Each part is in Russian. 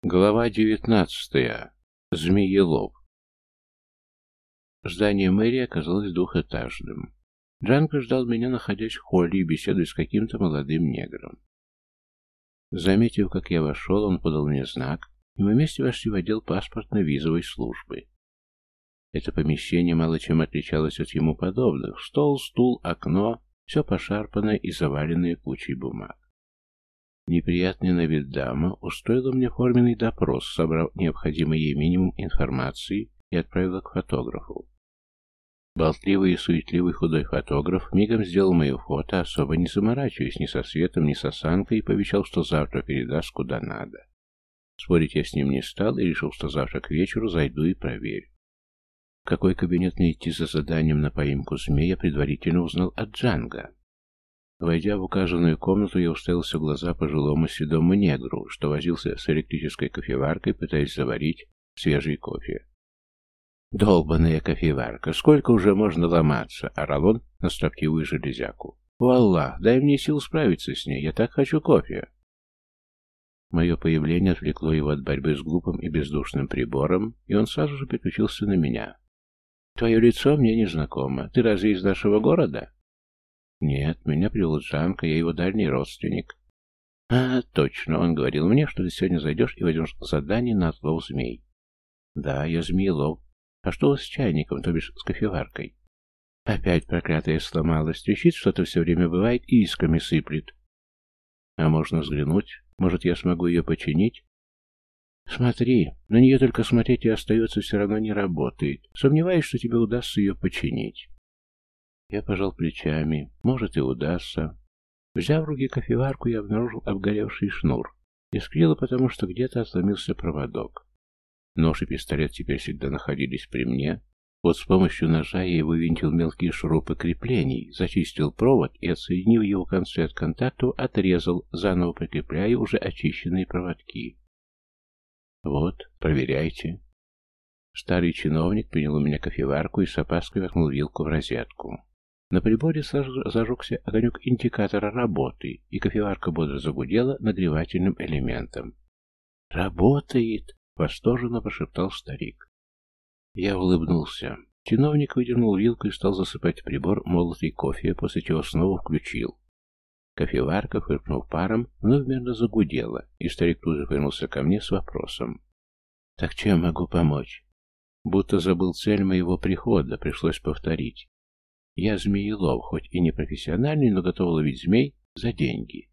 Глава 19. Змеелов. Здание мэрии оказалось двухэтажным. Джанго ждал меня, находясь в холле и беседуя с каким-то молодым негром. Заметив, как я вошел, он подал мне знак, и мы вместе вошли в отдел паспортно-визовой службы. Это помещение мало чем отличалось от ему подобных. Стол, стул, окно, все пошарпанное и заваленное кучей бумаг. Неприятная на вид дама устроила мне форменный допрос, собрав необходимый ей минимум информации и отправила к фотографу. Болтливый и суетливый худой фотограф мигом сделал мое фото, особо не заморачиваясь ни со светом, ни с осанкой, и пообещал, что завтра передаст куда надо. Спорить я с ним не стал и решил, что завтра к вечеру зайду и проверю. В какой кабинет мне идти за заданием на поимку змей, я предварительно узнал от Джанго. Войдя в указанную комнату, я уставился в глаза пожилому седому негру, что возился с электрической кофеваркой, пытаясь заварить свежий кофе. «Долбаная кофеварка! Сколько уже можно ломаться?» — орал он на строптивую железяку. «Валлах, дай мне сил справиться с ней, я так хочу кофе!» Мое появление отвлекло его от борьбы с глупым и бездушным прибором, и он сразу же переключился на меня. «Твое лицо мне не знакомо. Ты разве из нашего города?» «Нет, меня привел Джанго, я его дальний родственник». «А, точно, он говорил мне, что ты сегодня зайдешь и возьмешь задание на отлов змей». «Да, я змеелов. А что с чайником, то бишь с кофеваркой?» «Опять проклятая сломалась. Трещит что-то все время бывает и искрами сыплет». «А можно взглянуть? Может, я смогу ее починить?» «Смотри, на нее только смотреть и остается, все равно не работает. Сомневаюсь, что тебе удастся ее починить». Я пожал плечами. Может, и удастся. Взяв в руки кофеварку, я обнаружил обгоревший шнур. Искрило, потому что где-то отломился проводок. Нож и пистолет теперь всегда находились при мне. Вот с помощью ножа я вывинтил мелкие шурупы креплений, зачистил провод и, отсоединив его концы от контактов, отрезал, заново прикрепляя уже очищенные проводки. «Вот, проверяйте». Старый чиновник принял у меня кофеварку и с опаской воткнул вилку в розетку. На приборе сразу зажегся огонек индикатора работы, и кофеварка бодро загудела нагревательным элементом. «Работает!» — восторженно прошептал старик. Я улыбнулся. Чиновник выдернул вилку и стал засыпать в прибор молотый кофе, после чего снова включил. Кофеварка, фыркнув паром, вновь мерно загудела, и старик тут же повернулся ко мне с вопросом. «Так чем могу помочь?» Будто забыл цель моего прихода, пришлось повторить. Я змеелов, хоть и не профессиональный, но готов ловить змей за деньги.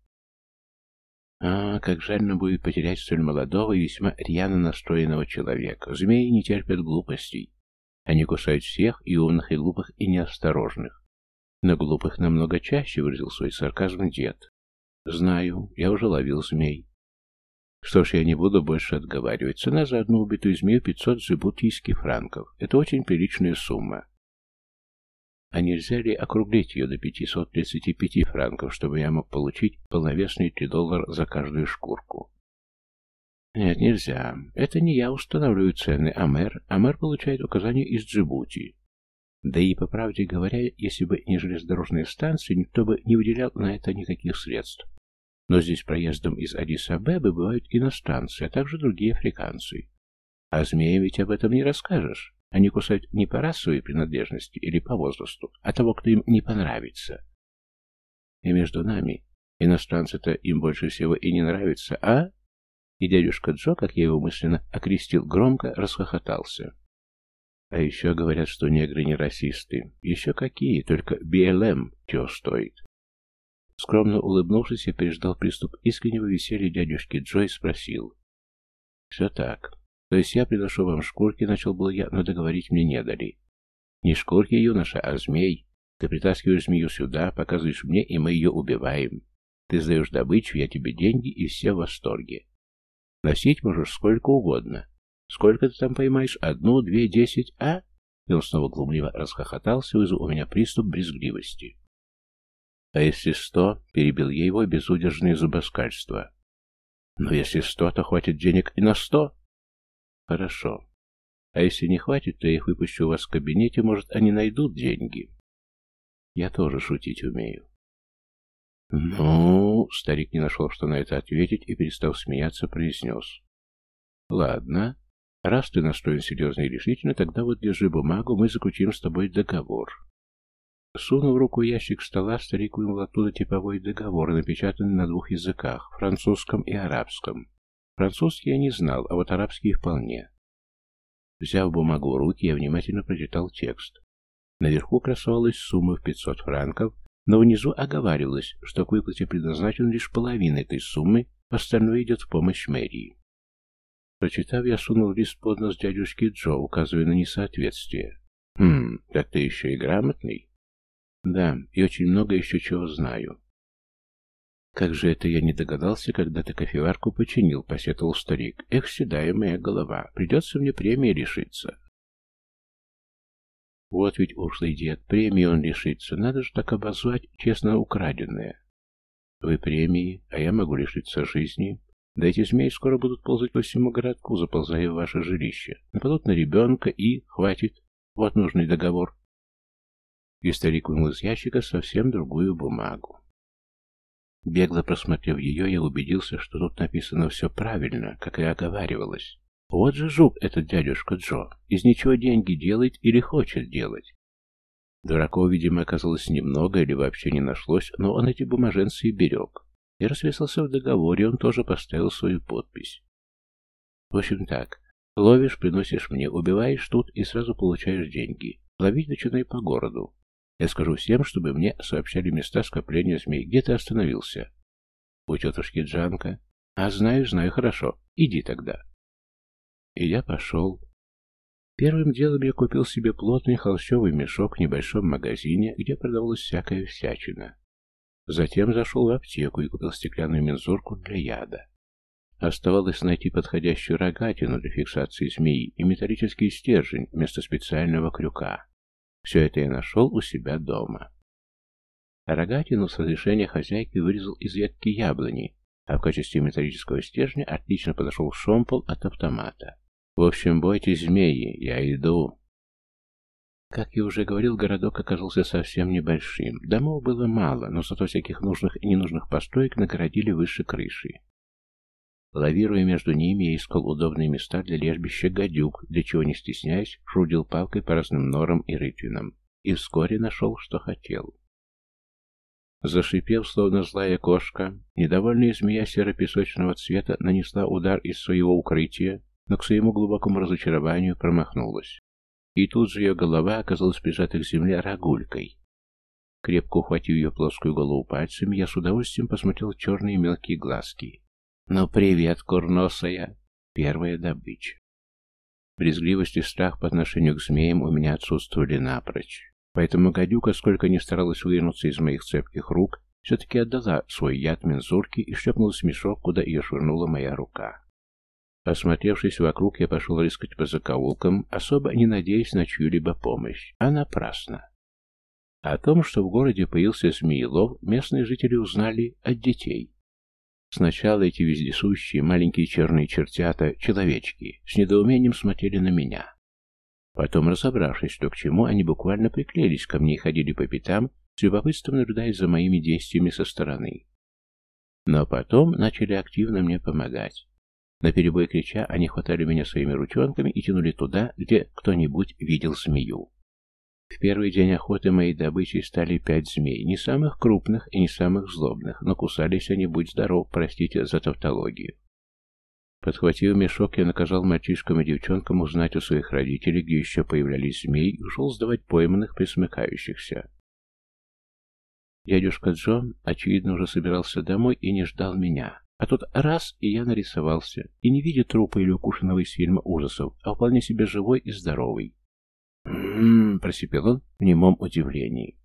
Как жально будет потерять столь молодого и весьма рьяно настроенного человека. Змеи не терпят глупостей. Они кусают всех, и умных, и глупых, и неосторожных. Но глупых намного чаще, выразил свой сарказм дед. Знаю, я уже ловил змей. Что ж, я не буду больше отговаривать. Цена за одну убитую змею 500 джибутийских франков. Это очень приличная сумма. А нельзя ли округлить ее до 535 франков, чтобы я мог получить полновесные $3 за каждую шкурку? Нет, нельзя. Это не я устанавливаю цены, а мэр. А мэр получает указания из Джибути. Да и, по правде говоря, если бы не железнодорожная станция, никто бы не выделял на это никаких средств. Но здесь проездом из Аддис-Абебы бывают иностранцы, а также другие африканцы. А змеям ведь об этом не расскажешь. Они кусают не по расовой принадлежности или по возрасту, а того, кто им не понравится. И между нами, иностранцы-то им больше всего и не нравятся, а? И дядюшка Джо, как я его мысленно окрестил, громко расхохотался. А еще говорят, что негры не расисты. Еще какие, только БЛМ чего стоит. Скромно улыбнувшись, я переждал приступ искреннего веселья дядюшки Джо и спросил. Все так. То есть я приношу вам шкурки, начал был я, но договорить мне не дали. Не шкурки, юноша, а змей. Ты притаскиваешь змею сюда, показываешь мне, и мы ее убиваем. Ты сдаешь добычу, я тебе деньги, и все в восторге. Носить можешь сколько угодно. Сколько ты там поймаешь? 1, 2, 10, а? И он снова глумливо расхохотался, вызвав у меня приступ брезгливости. А если 100, перебил я его безудержное зубоскальство. Но если 100, то хватит денег и на 100. Хорошо. А если не хватит, то я их выпущу у вас в кабинете, может, они найдут деньги. Я тоже шутить умею. Ну, старик не нашел, что на это ответить, и, перестав смеяться, произнес. Ладно. Раз ты настроен серьезно и решительно, тогда вот держи бумагу, мы заключим с тобой договор. Сунув руку в ящик стола, старик вынул оттуда типовой договор, напечатанный на 2 языках, французском и арабском. Французский я не знал, а вот арабский вполне. Взяв бумагу в руки, я внимательно прочитал текст. Наверху красовалась сумма в 500 франков, но внизу оговаривалось, что к выплате предназначена лишь половина этой суммы, остальное идет в помощь мэрии. Прочитав, я сунул лист под нос дядюшки Джо, указывая на несоответствие. Так ты еще и грамотный? Да, и очень много еще чего знаю. Как же это я не догадался, когда ты кофеварку починил, посетовал старик. Эх, седая моя голова, придется мне премии лишиться. Вот ведь ушлый дед, премии он лишится, надо же так обозвать честно украденное. Вы премии, а я могу лишиться жизни. Да эти змеи скоро будут ползать по всему городку, заползая в ваше жилище. Нападут на ребенка и... хватит. Вот нужный договор. И старик вынул из ящика совсем другую бумагу. Бегло просмотрев ее, я убедился, что тут написано все правильно, как и оговаривалось. Вот же жук этот дядюшка Джо. Из ничего деньги делает или хочет делать. Дураков, видимо, оказалось немного или вообще не нашлось, но он эти бумаженцы и берег. Я расписался в договоре, он тоже поставил свою подпись. В общем так, ловишь, приносишь мне, убиваешь тут и сразу получаешь деньги. Ловить начинай по городу. Я скажу всем, чтобы мне сообщали места скопления змей. Где ты остановился? У тетушки Джанка. А знаю, хорошо. Иди тогда. И я пошел. Первым делом я купил себе плотный холщовый мешок в небольшом магазине, где продавалась всякая всячина. Затем зашел в аптеку и купил стеклянную мензурку для яда. Оставалось найти подходящую рогатину для фиксации змеи и металлический стержень вместо специального крюка. Все это я нашел у себя дома. Рогатину с разрешения хозяйки вырезал из ветки яблони, а в качестве металлического стержня отлично подошел шомпол от автомата. В общем, бойтесь змеи, я иду. Как я уже говорил, городок оказался совсем небольшим. Домов было мало, но зато всяких нужных и ненужных построек нагородили выше крыши. Лавируя между ними, я искал удобные места для лежбища гадюк, для чего, не стесняясь, шрудил палкой по разным норам и рытвинам. И вскоре нашел, что хотел. Зашипев, словно злая кошка, недовольная змея серо-песочного цвета нанесла удар из своего укрытия, но к своему глубокому разочарованию промахнулась. И тут же ее голова оказалась прижата к земле рогулькой. Крепко ухватив ее плоскую голову пальцами, я с удовольствием посмотрел черные мелкие глазки. «Ну привет, курносая!» Первая добыча. Брезгливость и страх по отношению к змеям у меня отсутствовали напрочь. Поэтому гадюка, сколько ни старалась вынуться из моих цепких рук, все-таки отдала свой яд мензурке и шлепнулась в мешок, куда ее швырнула моя рука. Осмотревшись вокруг, я пошел рыскать по закоулкам, особо не надеясь на чью-либо помощь, а напрасно. О том, что в городе появился змеелов, местные жители узнали от детей. Сначала эти вездесущие маленькие черные чертята, человечки, с недоумением смотрели на меня. Потом, разобравшись, что к чему, они буквально приклеились ко мне и ходили по пятам, с любопытством наблюдая за моими действиями со стороны. Но потом начали активно мне помогать. Наперебой крича, они хватали меня своими ручонками и тянули туда, где кто-нибудь видел змею. В первый день охоты моей добычей стали 5 змей, не самых крупных и не самых злобных, но кусались они, будь здоров, простите за тавтологию. Подхватив мешок, я наказал мальчишкам и девчонкам узнать у своих родителей, где еще появлялись змеи, и ушел сдавать пойманных присмыкающихся. Дядюшка Джо, очевидно, уже собирался домой и не ждал меня. А тут раз, и я нарисовался, и не видя трупа или укушенного из фильма ужасов, а вполне себе живой и здоровый. Просипел он в немом удивлении.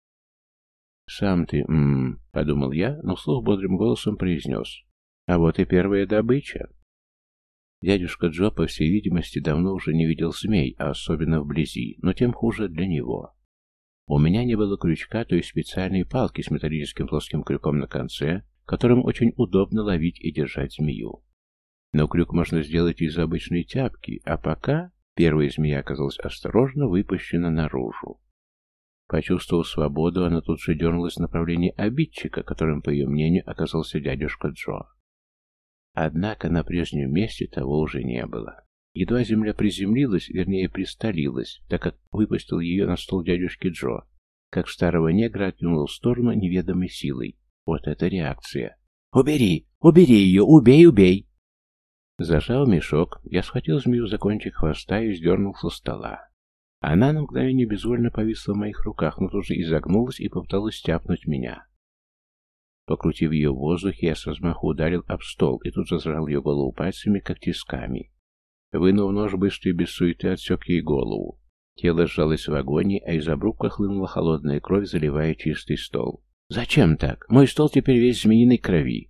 «Сам ты, подумал я, но вслух бодрым голосом произнес. А вот и первая добыча». Дядюшка Джо, по всей видимости, давно уже не видел змей, а особенно вблизи, но тем хуже для него. У меня не было крючка, то есть специальной палки с металлическим плоским крюком на конце, которым очень удобно ловить и держать змею. Но крюк можно сделать из обычной тяпки, а пока первая змея оказалась осторожно выпущена наружу. Почувствовав свободу, она тут же дернулась в направлении обидчика, которым, по ее мнению, оказался дядюшка Джо. Однако на прежнем месте того уже не было. Едва земля приземлилась, вернее присталилась, так как выпустил ее на стол дядюшки Джо, как старого негра откинул в сторону неведомой силой. Вот это реакция. «Убери! Убери ее! Убей, убей!» Зажал мешок, я схватил змею за кончик хвоста и сдернул со стола. Она на мгновение безвольно повисла в моих руках, но тут же изогнулась и попыталась тяпнуть меня. Покрутив ее в воздухе, я с размаху ударил об стол и тут же зажал ее голову пальцами, как тисками. Вынув нож, быстро и без суеты отсек ей голову. Тело сжалось в агонии, а из обрубка хлынула холодная кровь, заливая чистый стол. «Зачем так? Мой стол теперь весь в змеиной крови!»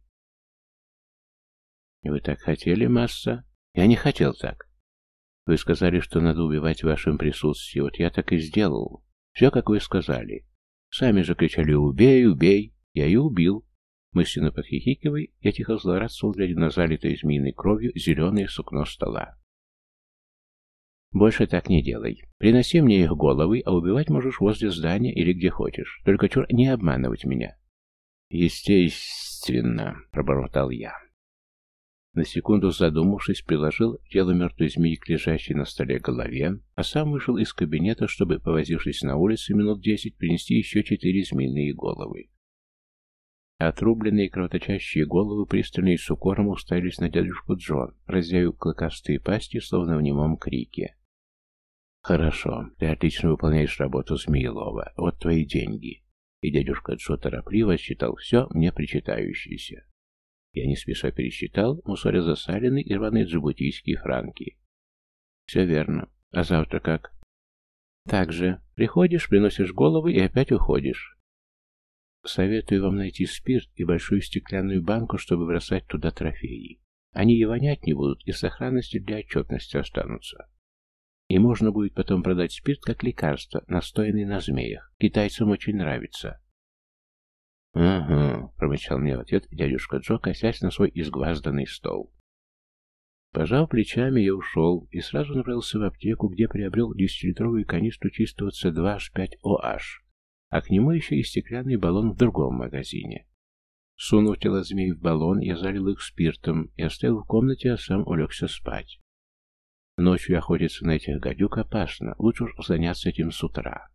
«Вы так хотели, масса?» «Я не хотел так. Вы сказали, что надо убивать в вашем присутствии. Вот я так и сделал. Все, как вы сказали. Сами же кричали «Убей, убей!» Я и убил». Мысленно подхихикивая, я тихо злорадствовал, глядя на залитое змеиной кровью зеленое сукно стола. «Больше так не делай. Приноси мне их головы, а убивать можешь возле здания или где хочешь. Только чур не обманывать меня». «Естественно», — пробормотал я. На секунду задумавшись, приложил тело мертвой змеи к лежащей на столе голове, а сам вышел из кабинета, чтобы, повозившись на улице минут 10, принести еще 4 змеиные головы. Отрубленные кровоточащие головы пристально и с укором уставились на дядюшку Джо, разъявив клыкастые пасти, словно в немом крике. «Хорошо, ты отлично выполняешь работу Змеелова. Вот твои деньги». И дядюшка Джо торопливо отсчитал все мне причитающееся. Я не спеша пересчитал, мусоря засаленные и рваные джибутийские франки. «Все верно. А завтра как?» «Так же. Приходишь, приносишь головы и опять уходишь». «Советую вам найти спирт и большую стеклянную банку, чтобы бросать туда трофеи. Они и вонять не будут, и сохранности для отчетности останутся. И можно будет потом продать спирт как лекарство, настоянный на змеях. Китайцам очень нравится». «Ага», — промычал мне в ответ дядюшка Джо, косясь на свой изгвазданный стол. Пожав плечами, я ушел и сразу направился в аптеку, где приобрел 10-литровую канистру чистого С2H5OH, а к нему еще и стеклянный баллон в другом магазине. Сунув тело змей в баллон, я залил их спиртом и оставил в комнате, а сам улегся спать. Ночью охотиться на этих гадюк опасно, лучше уж заняться этим с утра.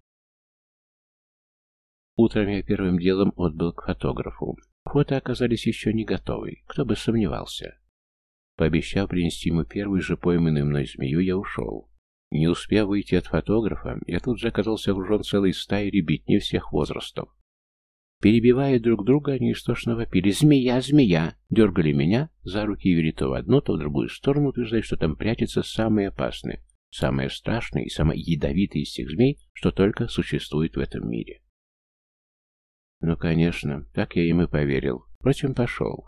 Утром я первым делом отбыл к фотографу. Фото оказались еще не готовы, кто бы сомневался. Пообещав принести ему первую же пойманную мной змею, я ушел. Не успев выйти от фотографа, я тут же оказался окружен целой стаей ребятни всех возрастов. Перебивая друг друга, они истошно вопили «Змея! Змея!», дергали меня за руки и вели то в одну, то в другую сторону, утверждая, что там прячется самое опасное, самое страшное и самое ядовитое из всех змей, что только существует в этом мире. Ну, конечно, так я им и поверил. Впрочем, пошел.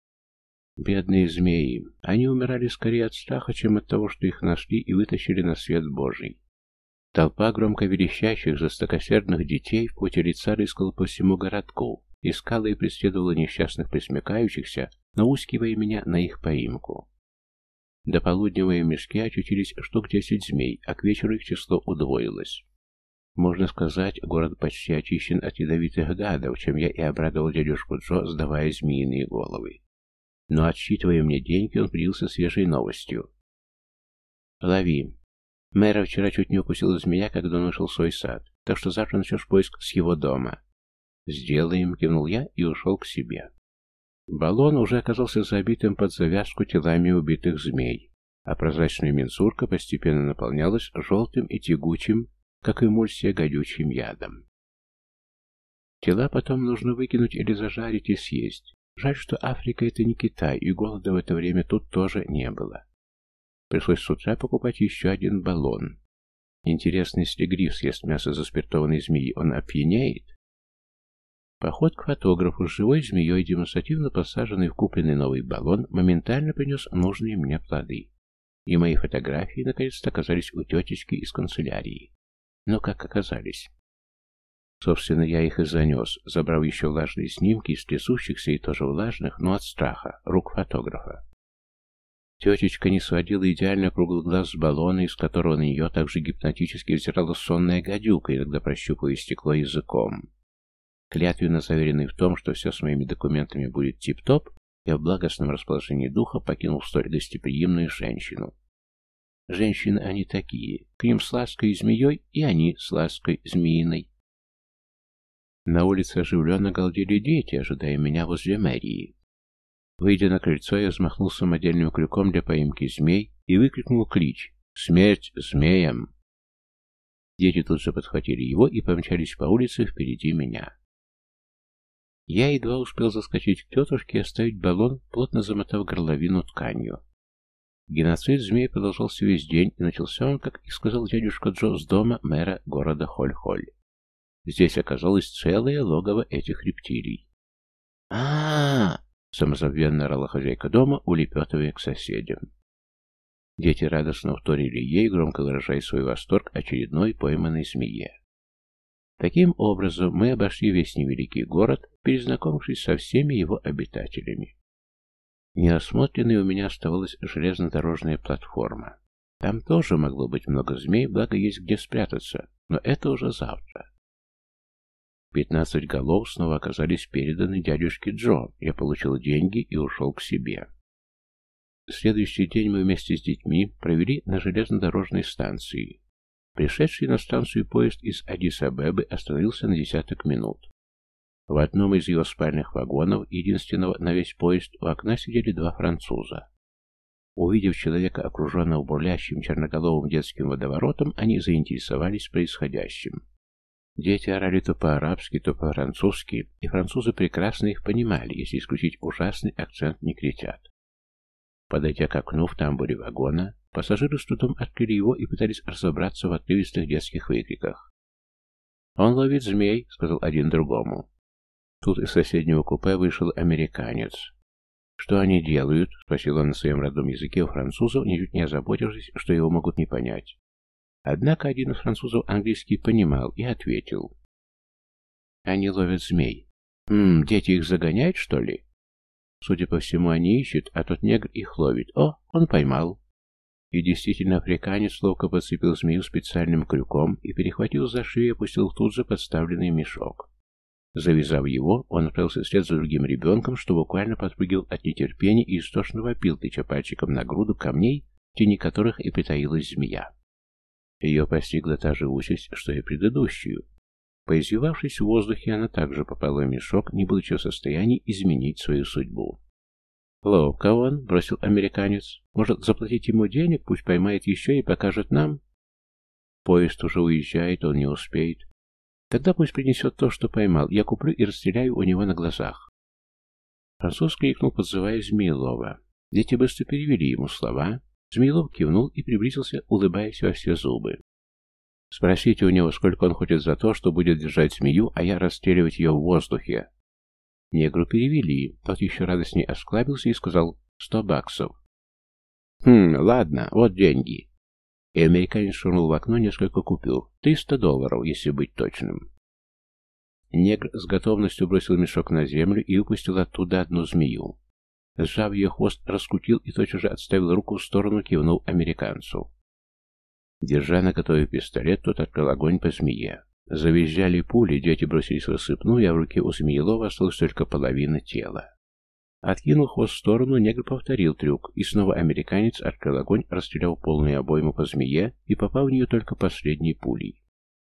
Бедные змеи. Они умирали скорее от страха, чем от того, что их нашли и вытащили на свет Божий. Толпа громко верещащих, жестокосердных детей в поте лица рыскала по всему городку, искала и преследовала несчастных пресмыкающихся, наускивая меня на их поимку. До полудня в моем мешке очутились штук 10 змей, а к вечеру их число удвоилось. Можно сказать, город почти очищен от ядовитых гадов, чем я и обрадовал дядюшку Джо, сдавая змеиные головы. Но, отсчитывая мне деньги, он поделился свежей новостью. «Лови. Мэра вчера чуть не укусила змея, когда он вышел в свой сад, так что завтра начнешь поиск с его дома». «Сделаем», — кивнул я и ушел к себе. Баллон уже оказался забитым под завязку телами убитых змей, а прозрачная мензурка постепенно наполнялась желтым и тягучим, как эмульсия, гадючим ядом. Тела потом нужно выкинуть или зажарить и съесть. Жаль, что Африка — это не Китай, и голода в это время тут тоже не было. Пришлось с утра покупать еще один баллон. Интересно, если гриф съест мясо заспиртованной змеи, он опьянеет? Поход к фотографу с живой змеей, демонстративно посаженный в купленный новый баллон, моментально принес нужные мне плоды. И мои фотографии наконец-то оказались у тетечки из канцелярии. Но как оказались? Собственно, я их и занес, забрав еще влажные снимки из трясущихся и тоже влажных, но от страха, рук фотографа. Тетечка не сводила идеально круглый глаз с баллона, из которого на нее также гипнотически взирала сонная гадюка, иногда прощупывая стекло языком. Клятвенно заверенный в том, что все с моими документами будет тип-топ, я в благостном расположении духа покинул столь гостеприимную женщину. Женщины они такие, к ним с лаской и змеей, и они с лаской змеиной. На улице оживленно галдели дети, ожидая меня возле мэрии. Выйдя на крыльцо, я взмахнул самодельным крюком для поимки змей и выкрикнул клич «Смерть змеям!». Дети тут же подхватили его и помчались по улице впереди меня. Я едва успел заскочить к тетушке и оставить баллон, плотно замотав горловину тканью. Геноцид змей продолжался весь день, и начался он, как и сказал дядюшка Джо, с дома мэра города Холь-Холь. Здесь оказалось целое логово этих рептилий. а самозабвенно орала хозяйка дома, улепетывая к соседям. Дети радостно вторили ей, громко выражая свой восторг очередной пойманной змее. Таким образом, мы обошли весь невеликий город, перезнакомившись со всеми его обитателями. Неосмотренной у меня оставалась железнодорожная платформа. Там тоже могло быть много змей, благо есть где спрятаться, но это уже завтра. 15 голов снова оказались переданы дядюшке Джо. Я получил деньги и ушел к себе. Следующий день мы вместе с детьми провели на железнодорожной станции. Пришедший на станцию поезд из Аддис-Абебы остановился на десяток минут. В одном из его спальных вагонов, единственного на весь поезд, у окна сидели два француза. Увидев человека, окруженного бурлящим черноголовым детским водоворотом, они заинтересовались происходящим. Дети орали то по-арабски, то по-французски, и французы прекрасно их понимали, если исключить ужасный акцент негритят. Подойдя к окну в тамбуре вагона, пассажиры с трудом открыли его и пытались разобраться в отрывистых детских выкриках. «Он ловит змей», — сказал один другому. Тут из соседнего купе вышел американец. «Что они делают?» — спросил он на своем родном языке у французов, ничуть не озаботившись, что его могут не понять. Однако один из французов английский понимал и ответил. «Они ловят змей». Дети их загоняют, что ли?» Судя по всему, они ищут, а тот негр их ловит. О, он поймал. И действительно, африканец ловко подцепил змею специальным крюком и, перехватил за шею, и опустил в тут же подставленный мешок. Завязав его, он отправился вслед за другим ребенком, что буквально подпрыгивал от нетерпения и истошно вопил, тыча пальчиком на груду камней, в тени которых и притаилась змея. Ее постигла та же участь, что и предыдущую. Поизвивавшись в воздухе, она также попала в мешок, не будучи в состоянии изменить свою судьбу. «Ловко он», — бросил американец. «Может, заплатить ему денег, пусть поймает еще и покажет нам?» «Поезд уже уезжает, он не успеет. Тогда пусть принесет то, что поймал. Я куплю и расстреляю у него на глазах». Француз крикнул, подзывая Змеелова. Дети быстро перевели ему слова. Змеелов кивнул и приблизился, улыбаясь во все зубы. «Спросите у него, сколько он хочет за то, что будет держать змею, а я расстреливать ее в воздухе». Негру перевели. Тот еще радостнее осклабился и сказал $100. Ладно, вот деньги». И американец швырнул в окно несколько купюр. $300, если быть точным. Негр с готовностью бросил мешок на землю и выпустил оттуда одну змею. Сжав ее хвост, раскрутил и тотчас же отставил руку в сторону, кивнул американцу. Держа наготове пистолет, тот открыл огонь по змее. Завизжали пули, дети бросились в рассыпную, а в руке у Змеелова осталась только половина тела. Откинул хвост в сторону, негр повторил трюк, и снова американец открыл огонь, расстрелял полную обойму по змее и попал в нее только последней пулей.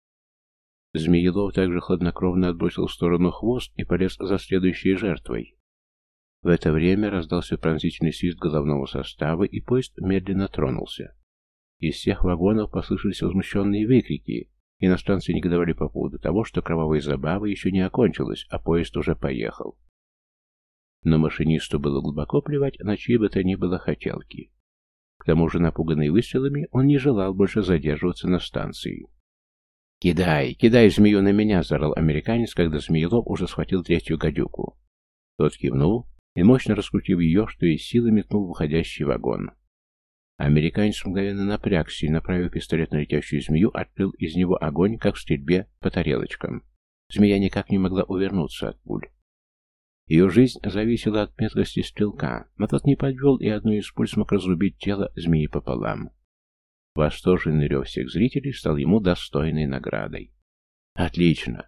Змеелов также хладнокровно отбросил в сторону хвост и полез за следующей жертвой. В это время раздался пронзительный свист головного состава, и поезд медленно тронулся. Из всех вагонов послышались возмущенные выкрики. Иностранцы негодовали по поводу того, что кровавая забава еще не окончилась, а поезд уже поехал. Но машинисту было глубоко плевать на чьи бы то ни было хотелки. К тому же, напуганный выстрелами, он не желал больше задерживаться на станции. «Кидай, кидай змею на меня!» — заорал американец, когда Змеелов уже схватил третью гадюку. Тот кивнул и, мощно раскрутив ее, что из силы метнул в уходящий вагон. Американец мгновенно напрягся и, направив пистолет на летящую змею, открыл из него огонь, как в стрельбе по тарелочкам. Змея никак не могла увернуться от пуль. Ее жизнь зависела от меткости стрелка, но тот не подвел, и одной из пуль смог разрубить тело змеи пополам. Восторженный рев всех зрителей стал ему достойной наградой. «Отлично!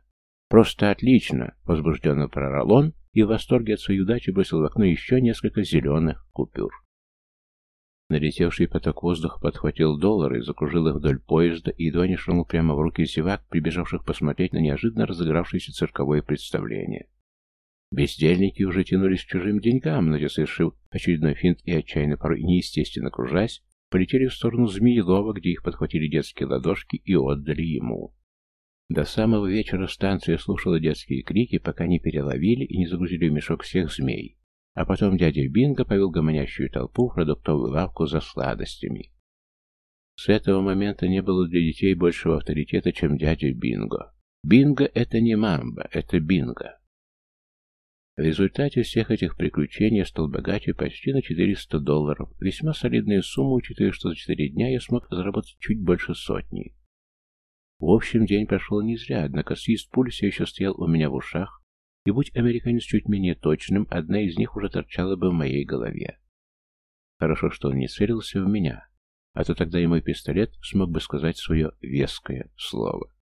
«Просто отлично!» — возбужденно прорал он и в восторге от своей удачи бросил в окно еще несколько зеленых купюр. Налетевший поток воздуха подхватил доллары, закружил их вдоль поезда и едва не швырнул прямо в руки зевак, прибежавших посмотреть на неожиданно разыгравшееся цирковое представление. Бездельники уже тянулись к чужим деньгам, но, совершив очередной финт и отчаянно порой неестественно кружась, полетели в сторону Змеелова, где их подхватили детские ладошки и отдали ему. До самого вечера станция слушала детские крики, пока не переловили и не загрузили в мешок всех змей. А потом дядя Бинго повел гомонящую толпу в продуктовую лавку за сладостями. С этого момента не было для детей большего авторитета, чем дядя Бинго. Бинго — это не Мамба, это Бинго. В результате всех этих приключений я стал богаче почти на $400. Весьма солидная сумма, учитывая, что за 4 дня я смог заработать чуть больше 100. В общем, день прошел не зря, однако свист пуль все еще стоял у меня в ушах, и будь американец чуть менее точным, одна из них уже торчала бы в моей голове. Хорошо, что он не целился в меня, а то тогда и мой пистолет смог бы сказать свое веское слово.